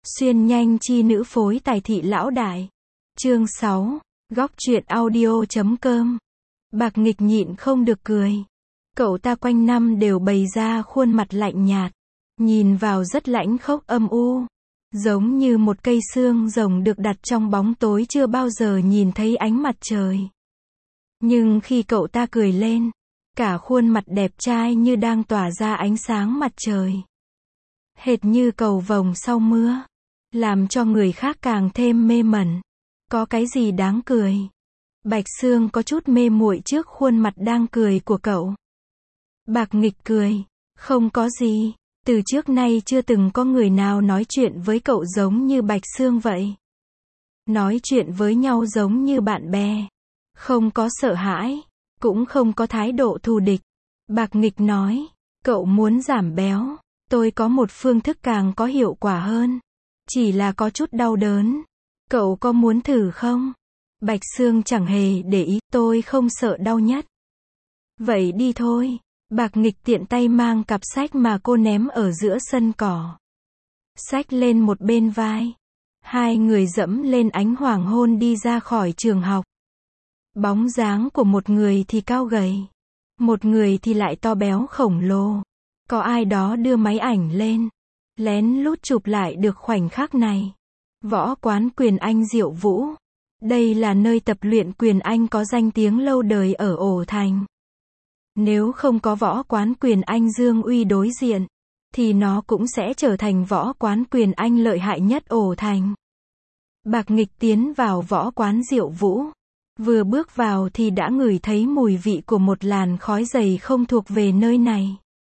Xuyên nhanh chi nữ phối tài thị lão đại. Chương 6. Góc truyện audio.com. Bạc Nghịch nhịn không được cười. Cậu ta quanh năm đều bày ra khuôn mặt lạnh nhạt, nhìn vào rất lãnh khốc âm u, giống như một cây xương rồng được đặt trong bóng tối chưa bao giờ nhìn thấy ánh mặt trời. Nhưng khi cậu ta cười lên, cả khuôn mặt đẹp trai như đang tỏa ra ánh sáng mặt trời, hệt như cầu vồng sau mưa, làm cho người khác càng thêm mê mẩn. Có cái gì đáng cười? Bạch Sương có chút mê muội trước khuôn mặt đang cười của cậu. Bạc Nghịch cười, không có gì, từ trước nay chưa từng có người nào nói chuyện với cậu giống như Bạch Sương vậy. Nói chuyện với nhau giống như bạn bè, không có sợ hãi, cũng không có thái độ thù địch. Bạc Nghịch nói, cậu muốn giảm béo, tôi có một phương thức càng có hiệu quả hơn, chỉ là có chút đau đớn. Cậu có muốn thử không? Bạch Sương chẳng hề để ý, tôi không sợ đau nhất. Vậy đi thôi. Bạc Nghịch tiện tay mang cặp sách mà cô ném ở giữa sân cỏ. Xách lên một bên vai. Hai người dẫm lên ánh hoàng hôn đi ra khỏi trường học. Bóng dáng của một người thì cao gầy, một người thì lại to béo khổng lồ. Có ai đó đưa máy ảnh lên, lén lút chụp lại được khoảnh khắc này. Võ quán Quyền Anh Diệu Vũ. Đây là nơi tập luyện Quyền Anh có danh tiếng lâu đời ở Ổ Thành. Nếu không có võ quán Quyền Anh Dương Uy đối diện, thì nó cũng sẽ trở thành võ quán Quyền Anh lợi hại nhất Ổ Thành. Bạc Nghịch tiến vào võ quán Diệu Vũ. Vừa bước vào thì đã ngửi thấy mùi vị của một làn khói dày không thuộc về nơi này.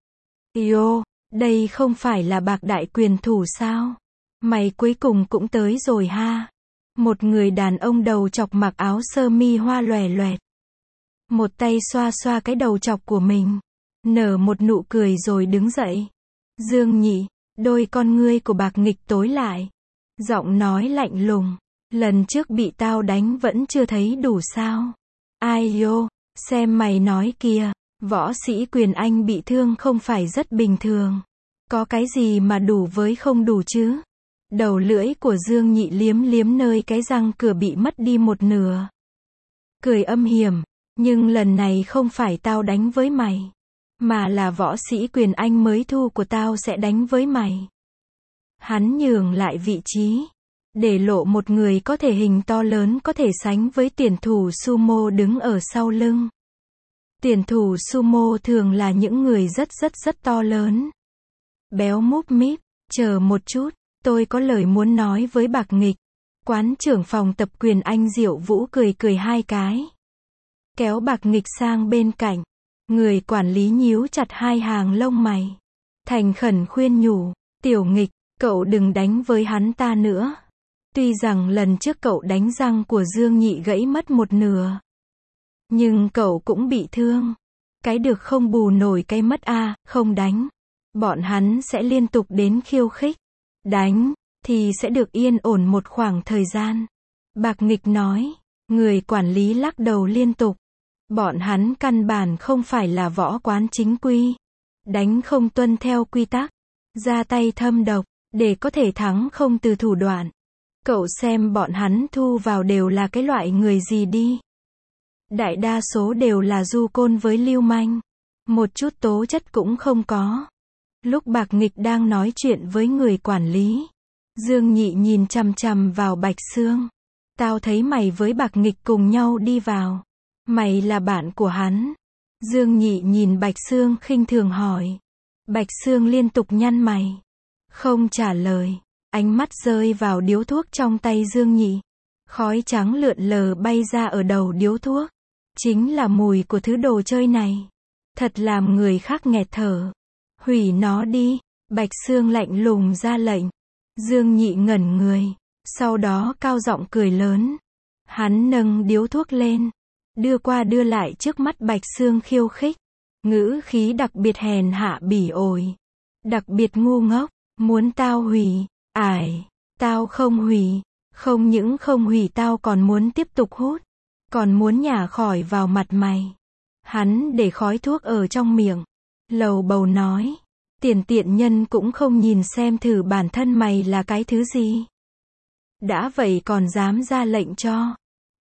Yo, đây không phải là Bạc đại quyền thủ sao? Mày cuối cùng cũng tới rồi ha. Một người đàn ông đầu chọc mặc áo sơ mi hoa lòe loẹt. Một tay xoa xoa cái đầu chọc của mình, nở một nụ cười rồi đứng dậy. Dương Nhị, đôi con ngươi của Bạc Nghịch tối lại. Giọng nói lạnh lùng, lần trước bị tao đánh vẫn chưa thấy đủ sao? Ai yo, xem mày nói kìa, võ sĩ Quyền Anh bị thương không phải rất bình thường. Có cái gì mà đủ với không đủ chứ? Đầu lưỡi của Dương Nhị liếm liếm nơi cái răng cửa bị mất đi một nửa. Cười âm hiểm, nhưng lần này không phải tao đánh với mày, mà là võ sĩ Quyền Anh mới thu của tao sẽ đánh với mày. Hắn nhường lại vị trí, để lộ một người có thể hình to lớn có thể sánh với tuyển thủ sumo đứng ở sau lưng. Tuyển thủ sumo thường là những người rất to lớn, béo múp míp. Chờ một chút, tôi có lời muốn nói với Bạc Nghịch. Quán trưởng phòng tập Quyền Anh Diệu Vũ cười hai cái, kéo Bạc Nghịch sang bên cạnh. Người quản lý nhíu chặt hai hàng lông mày, thành khẩn khuyên nhủ, Tiểu Nghịch, cậu đừng đánh với hắn ta nữa. Tuy rằng lần trước cậu đánh răng của Dương Nhị gãy mất một nửa, nhưng cậu cũng bị thương. Cái được không bù nổi cái mất a. Không đánh, bọn hắn sẽ liên tục đến khiêu khích. Đánh, thì sẽ được yên ổn một khoảng thời gian. Bạc Nghịch nói. Người quản lý lắc đầu liên tục. Bọn hắn căn bản không phải là võ quán chính quy. Đánh không tuân theo quy tắc. Ra tay thâm độc, để có thể thắng không từ thủ đoạn. Cậu xem bọn hắn thu vào đều là cái loại người gì đi. Đại đa số đều là du côn với lưu manh. Một chút tố chất cũng không có. Lúc Bạc Nghịch đang nói chuyện với người quản lý, Dương Nhị nhìn chằm chằm vào Bạch Sương. Tao thấy mày với Bạc Nghịch cùng nhau đi vào. Mày là bạn của hắn. Dương Nhị nhìn Bạch Sương khinh thường hỏi. Bạch Sương liên tục nhăn mày, không trả lời. Ánh mắt rơi vào điếu thuốc trong tay Dương Nhị. Khói trắng lượn lờ bay ra ở đầu điếu thuốc. Chính là mùi của thứ đồ chơi này. Thật làm người khác nghẹt thở. Hủy nó đi. Bạch Sương lạnh lùng ra lệnh. Dương Nhị ngẩn người, sau đó cao giọng cười lớn. Hắn nâng điếu thuốc lên, đưa qua đưa lại trước mắt Bạch Sương khiêu khích. Ngữ khí đặc biệt hèn hạ bỉ ổi, đặc biệt ngu ngốc. Muốn tao hủy? Ải, tao không hủy. Không những không hủy, tao còn muốn tiếp tục hút, còn muốn nhả khỏi vào mặt mày. Hắn để khói thuốc ở trong miệng, lầu bầu nói. Tiền tiện nhân cũng không nhìn xem thử bản thân mày là cái thứ gì. Đã vậy còn dám ra lệnh cho.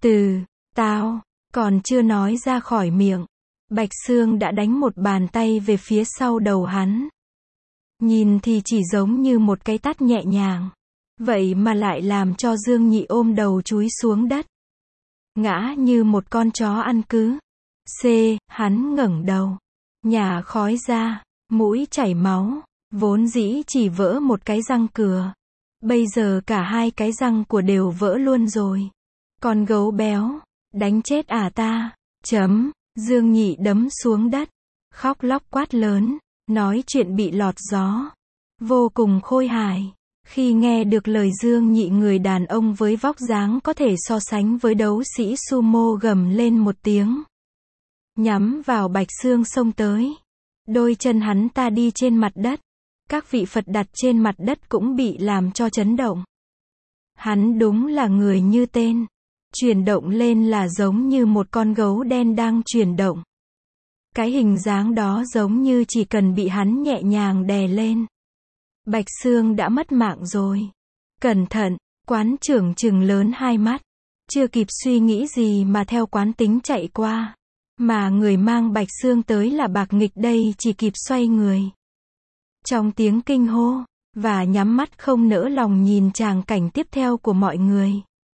Tao, còn chưa nói ra khỏi miệng. Bạch Xương đã đánh một bàn tay về phía sau đầu hắn. Nhìn thì chỉ giống như một cái tát nhẹ nhàng. Vậy mà lại làm cho Dương Nhị ôm đầu chúi xuống đất. Ngã như một con chó ăn cứ. Hắn ngẩng đầu. Nhả khói ra, mũi chảy máu. Vốn dĩ chỉ vỡ một cái răng cửa. Bây giờ cả hai cái răng của đều vỡ luôn rồi. Con gấu béo, đánh chết ta. Dương Nhị đấm xuống đất. Khóc lóc quát lớn, nói chuyện bị lọt gió. Vô cùng khôi hài. Khi nghe được lời Dương Nhị, người đàn ông với vóc dáng có thể so sánh với đấu sĩ sumo gầm lên một tiếng. Nhắm vào Bạch Xương xông tới. Đôi chân hắn ta đi trên mặt đất. Các vị Phật đặt trên mặt đất cũng bị làm cho chấn động. Hắn đúng là người như tên. Chuyển động lên là giống như một con gấu đen đang chuyển động. Cái hình dáng đó giống như chỉ cần bị hắn nhẹ nhàng đè lên. Bạch Xương đã mất mạng rồi. Cẩn thận, quán trưởng trừng lớn hai mắt. Chưa kịp suy nghĩ gì mà theo quán tính chạy qua. Mà người mang Bạch Xương tới là Bạc Nghịch đây chỉ kịp xoay người. Trong tiếng kinh hô, và nhắm mắt không nỡ lòng nhìn tràng cảnh tiếp theo của mọi người.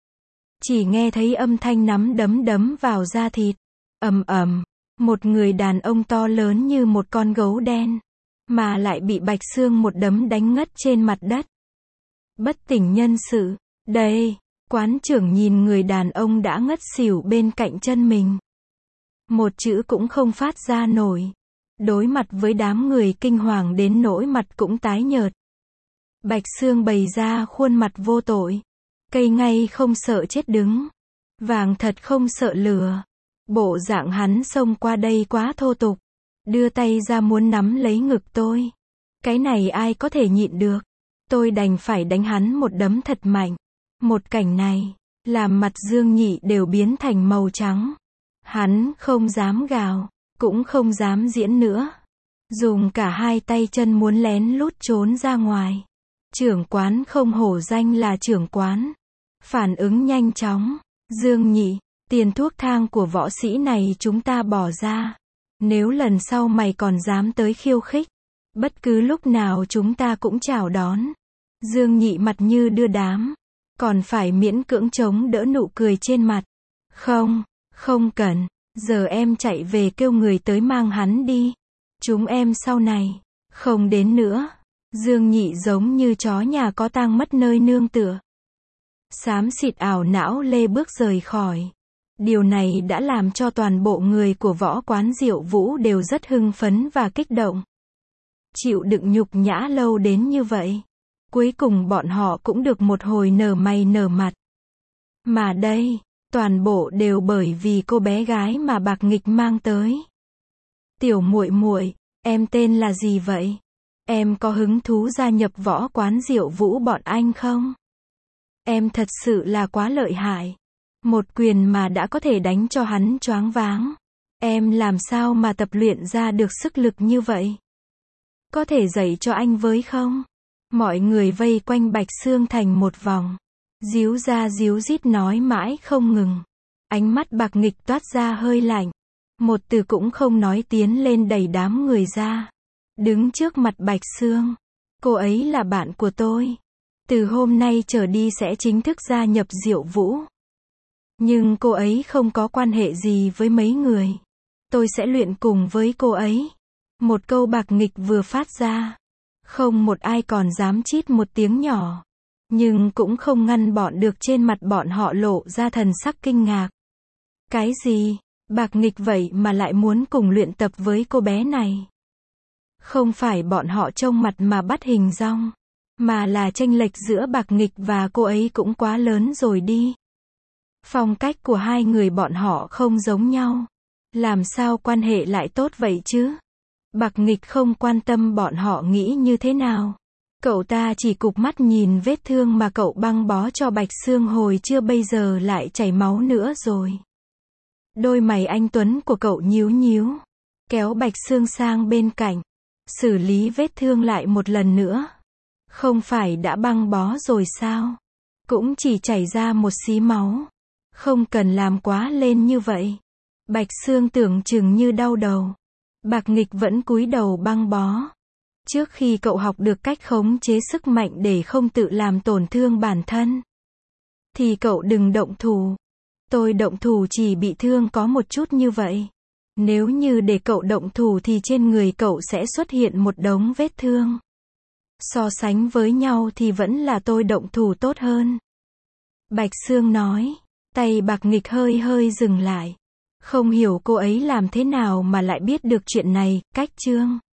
Chỉ nghe thấy âm thanh nắm đấm đấm vào da thịt. Ầm ầm, một người đàn ông to lớn như một con gấu đen. Mà lại bị Bạch Xương một đấm đánh ngất trên mặt đất. Bất tỉnh nhân sự. Đây, quán trưởng nhìn người đàn ông đã ngất xỉu bên cạnh chân mình. Một chữ cũng không phát ra nổi. Đối mặt với đám người kinh hoàng đến nỗi mặt cũng tái nhợt. Bạch Xương bày ra khuôn mặt vô tội. Cây ngay không sợ chết đứng. Vàng thật không sợ lửa. Bộ dạng hắn xông qua đây quá thô tục. Đưa tay ra muốn nắm lấy ngực tôi. Cái này ai có thể nhịn được. Tôi đành phải đánh hắn một đấm thật mạnh. Một cảnh này, làm mặt Dương Nhị đều biến thành màu trắng. Hắn không dám gào, cũng không dám diễn nữa. Dùng cả hai tay chân muốn lén lút trốn ra ngoài. Trưởng quán không hổ danh là trưởng quán. Phản ứng nhanh chóng. Dương Nhị, tiền thuốc thang của võ sĩ này chúng ta bỏ ra. Nếu lần sau mày còn dám tới khiêu khích, bất cứ lúc nào chúng ta cũng chào đón. Dương Nhị mặt như đưa đám. Còn phải miễn cưỡng chống đỡ nụ cười trên mặt. Không cần. Giờ em chạy về kêu người tới mang hắn đi. Chúng em sau này không đến nữa. Dương Nhị giống như chó nhà có tang mất nơi nương tựa. Xám xịt ảo não lê bước rời khỏi. Điều này đã làm cho toàn bộ người của võ quán Diệu Vũ đều rất hưng phấn và kích động. Chịu đựng nhục nhã lâu đến như vậy. Cuối cùng bọn họ cũng được một hồi nở mày nở mặt. Mà đây, toàn bộ đều bởi vì cô bé gái mà Bạc Nghịch mang tới. Tiểu muội muội, em tên là gì vậy? Em có hứng thú gia nhập võ quán Diệu Vũ bọn anh không? Em thật sự là quá lợi hại. Một quyền mà đã có thể đánh cho hắn choáng váng. Em làm sao mà tập luyện ra được sức lực như vậy? Có thể dạy cho anh với không? Mọi người vây quanh Bạch Xương thành một vòng. Díu ra díu dít nói mãi không ngừng. Ánh mắt Bạc Nghịch toát ra hơi lạnh. Một từ cũng không nói tiến lên đẩy đám người ra. Đứng trước mặt Bạch Xương. Cô ấy là bạn của tôi. Từ hôm nay trở đi sẽ chính thức gia nhập Diệu Vũ. Nhưng cô ấy không có quan hệ gì với mấy người. Tôi sẽ luyện cùng với cô ấy. Một câu Bạc Nghịch vừa phát ra. Không một ai còn dám chít một tiếng nhỏ. Nhưng cũng không ngăn bọn được trên mặt bọn họ lộ ra thần sắc kinh ngạc. Cái gì? Bạc Nghịch vậy mà lại muốn cùng luyện tập với cô bé này. Không phải bọn họ trông mặt mà bắt hình dong. Mà là chênh lệch giữa Bạc Nghịch và cô ấy cũng quá lớn rồi đi. Phong cách của hai người bọn họ không giống nhau. Làm sao quan hệ lại tốt vậy chứ? Bạc Nghịch không quan tâm bọn họ nghĩ như thế nào. Cậu ta chỉ cụp mắt nhìn vết thương mà cậu băng bó cho Bạch Xương hồi trưa bây giờ lại chảy máu nữa rồi. Đôi mày anh tuấn của cậu nhíu nhíu. Kéo Bạch Xương sang bên cạnh. xử lý vết thương lại một lần nữa. Không phải đã băng bó rồi sao? Cũng chỉ chảy ra một xí máu. Không cần làm quá lên như vậy. Bạch Xương tưởng chừng như đau đầu. Bạc Nghịch vẫn cúi đầu băng bó. Trước khi cậu học được cách khống chế sức mạnh để không tự làm tổn thương bản thân, thì cậu đừng động thủ. Tôi động thủ chỉ bị thương có một chút như vậy. Nếu như để cậu động thủ thì trên người cậu sẽ xuất hiện một đống vết thương. So sánh với nhau thì vẫn là tôi động thủ tốt hơn. Bạch Xương nói. Tay Bạc Nghịch hơi hơi dừng lại. Không hiểu cô ấy làm thế nào mà lại biết được chuyện này, cách Trương